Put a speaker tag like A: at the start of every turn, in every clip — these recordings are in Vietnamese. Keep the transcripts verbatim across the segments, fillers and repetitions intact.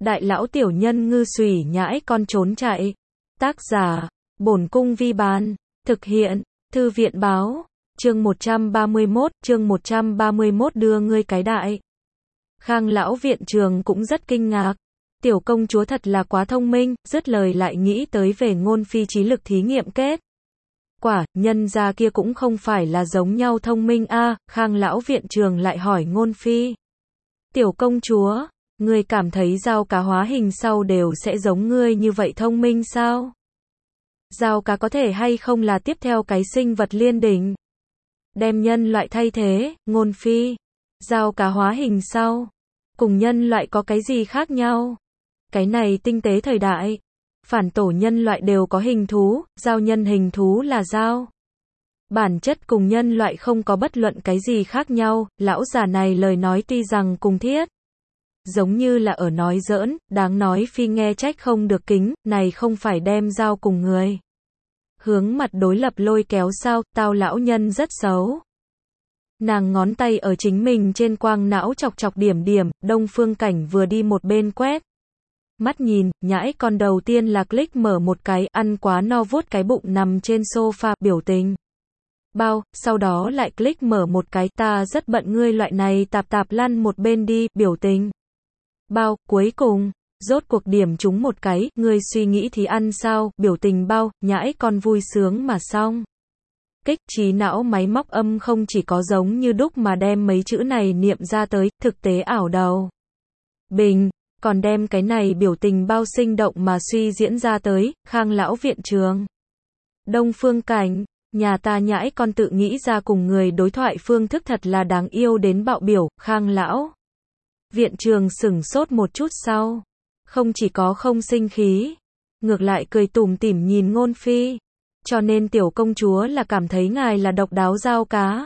A: Đại lão tiểu nhân ngư xùy nhãi con trốn chạy. Tác giả, Bổn Cung Vi Bán. Thực hiện, Thư viện Báo. Chương một trăm ba mươi mốt, chương một trăm ba mươi mốt đưa ngươi cái đại. Khang lão viện trường cũng rất kinh ngạc. Tiểu công chúa thật là quá thông minh, dứt lời lại nghĩ tới về ngôn phi trí lực thí nghiệm kết. Quả, nhân gia kia cũng không phải là giống nhau thông minh a. À, Khang lão viện trường lại hỏi ngôn phi. Tiểu công chúa, ngươi cảm thấy dao cá hóa hình sau đều sẽ giống ngươi như vậy thông minh sao? Dao cá có thể hay không là tiếp theo cái sinh vật liên đỉnh? Đem nhân loại thay thế, ngôn phi. Dao cá hóa hình sau, cùng nhân loại có cái gì khác nhau? Cái này tinh tế thời đại, phản tổ nhân loại đều có hình thú, giao nhân hình thú là dao. Bản chất cùng nhân loại không có bất luận cái gì khác nhau, lão già này lời nói tuy rằng cùng thiết. Giống như là ở nói giỡn, đáng nói phi nghe trách không được kính, này không phải đem dao cùng người. Hướng mặt đối lập lôi kéo sao, tao lão nhân rất xấu. Nàng ngón tay ở chính mình trên quang não chọc chọc điểm điểm, Đông Phương Cảnh vừa đi một bên quét. Mắt nhìn, nhãi con đầu tiên là click mở một cái, ăn quá no vuốt cái bụng nằm trên sofa, biểu tình. Bao, sau đó lại click mở một cái, ta rất bận ngươi loại này tạp tạp lăn một bên đi, biểu tình. Bao, cuối cùng, rốt cuộc điểm trúng một cái, ngươi suy nghĩ thì ăn sao, biểu tình bao, nhãi con vui sướng mà xong. Kích trí não máy móc âm không chỉ có giống như đúc mà đem mấy chữ này niệm ra tới, thực tế ảo đầu. Bình, còn đem cái này biểu tình bao sinh động mà suy diễn ra tới, Khang lão viện trường. Đông Phương Cảnh, nhà ta nhãi con tự nghĩ ra cùng người đối thoại phương thức thật là đáng yêu đến bạo biểu, Khang lão. Viện trường sửng sốt một chút sau. Không chỉ có không sinh khí, ngược lại cười tủm tỉm nhìn ngôn phi. Cho nên tiểu công chúa là cảm thấy ngài là độc đáo dao cá.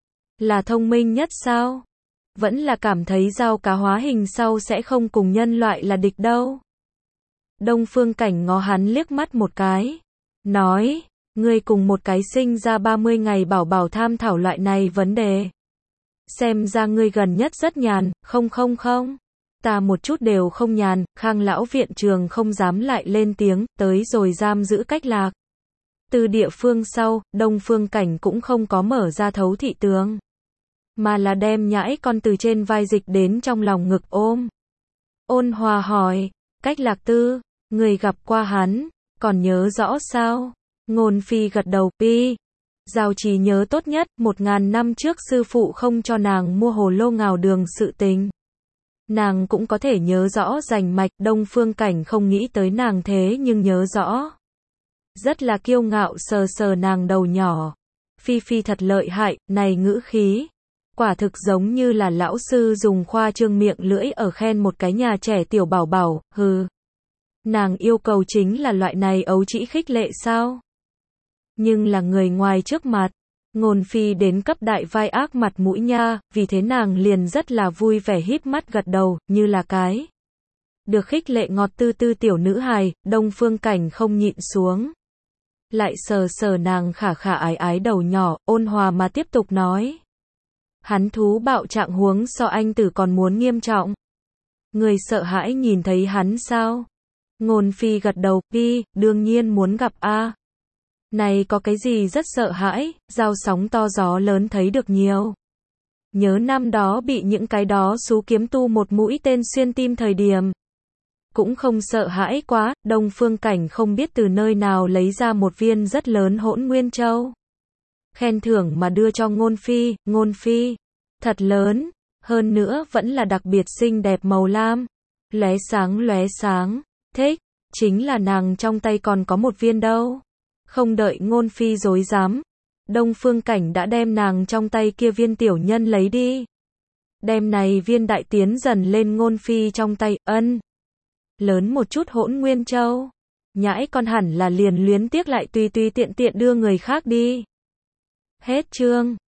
A: Là thông minh nhất sao? Vẫn là cảm thấy dao cá hóa hình sau sẽ không cùng nhân loại là địch đâu. Đông Phương Cảnh ngó hắn liếc mắt một cái. Nói, ngươi cùng một cái sinh ra ba mươi ngày bảo bảo tham thảo loại này vấn đề. Xem ra ngươi gần nhất rất nhàn, không không không. Ta một chút đều không nhàn, Khang lão viện trường không dám lại lên tiếng, tới rồi giam giữ cách lạc. Từ địa phương sau, Đông Phương Cảnh cũng không có mở ra thấu thị tường. Mà là đem nhãi con từ trên vai dịch đến trong lòng ngực ôm. Ôn hòa hỏi, cách lạc tư, người gặp qua hắn, còn nhớ rõ sao? Ngôn phi gật đầu, pi. Giao trì nhớ tốt nhất, một ngàn năm trước sư phụ không cho nàng mua hồ lô ngào đường sự tình. Nàng cũng có thể nhớ rõ rành mạch, Đông Phương Cảnh không nghĩ tới nàng thế nhưng nhớ rõ. Rất là kiêu ngạo sờ sờ nàng đầu nhỏ. Phi Phi thật lợi hại, này ngữ khí. Quả thực giống như là lão sư dùng khoa trương miệng lưỡi ở khen một cái nhà trẻ tiểu bảo bảo, hừ. Nàng yêu cầu chính là loại này ấu trĩ khích lệ sao? Nhưng là người ngoài trước mặt, ngôn phi đến cấp đại vai ác mặt mũi nha, vì thế nàng liền rất là vui vẻ híp mắt gật đầu, như là cái. Được khích lệ ngọt tư tư tiểu nữ hài, Đông Phương Cảnh không nhịn xuống. Lại sờ sờ nàng khả khả ái ái đầu nhỏ, ôn hòa mà tiếp tục nói. Hắn thú bạo trạng huống so anh tử còn muốn nghiêm trọng. Người sợ hãi nhìn thấy hắn sao? Ngôn phi gật đầu, pi, đương nhiên muốn gặp a. Này có cái gì rất sợ hãi, giao sóng to gió lớn thấy được nhiều. Nhớ năm đó bị những cái đó xú kiếm tu một mũi tên xuyên tim thời điểm. Cũng không sợ hãi quá, Đông Phương Cảnh không biết từ nơi nào lấy ra một viên rất lớn hỗn nguyên châu. Khen thưởng mà đưa cho ngôn phi, ngôn phi. Thật lớn, hơn nữa vẫn là đặc biệt xinh đẹp màu lam. Lóe sáng lóe sáng, thích, chính là nàng trong tay còn có một viên đâu. Không đợi ngôn phi dối dám. Đông Phương Cảnh đã đem nàng trong tay kia viên tiểu nhân lấy đi. Đem này viên đại tiến dần lên ngôn phi trong tay, ân. Lớn một chút hỗn nguyên châu. Nhãi con hẳn là liền luyến tiếc lại tùy tùy tiện tiện đưa người khác đi. Hết chương.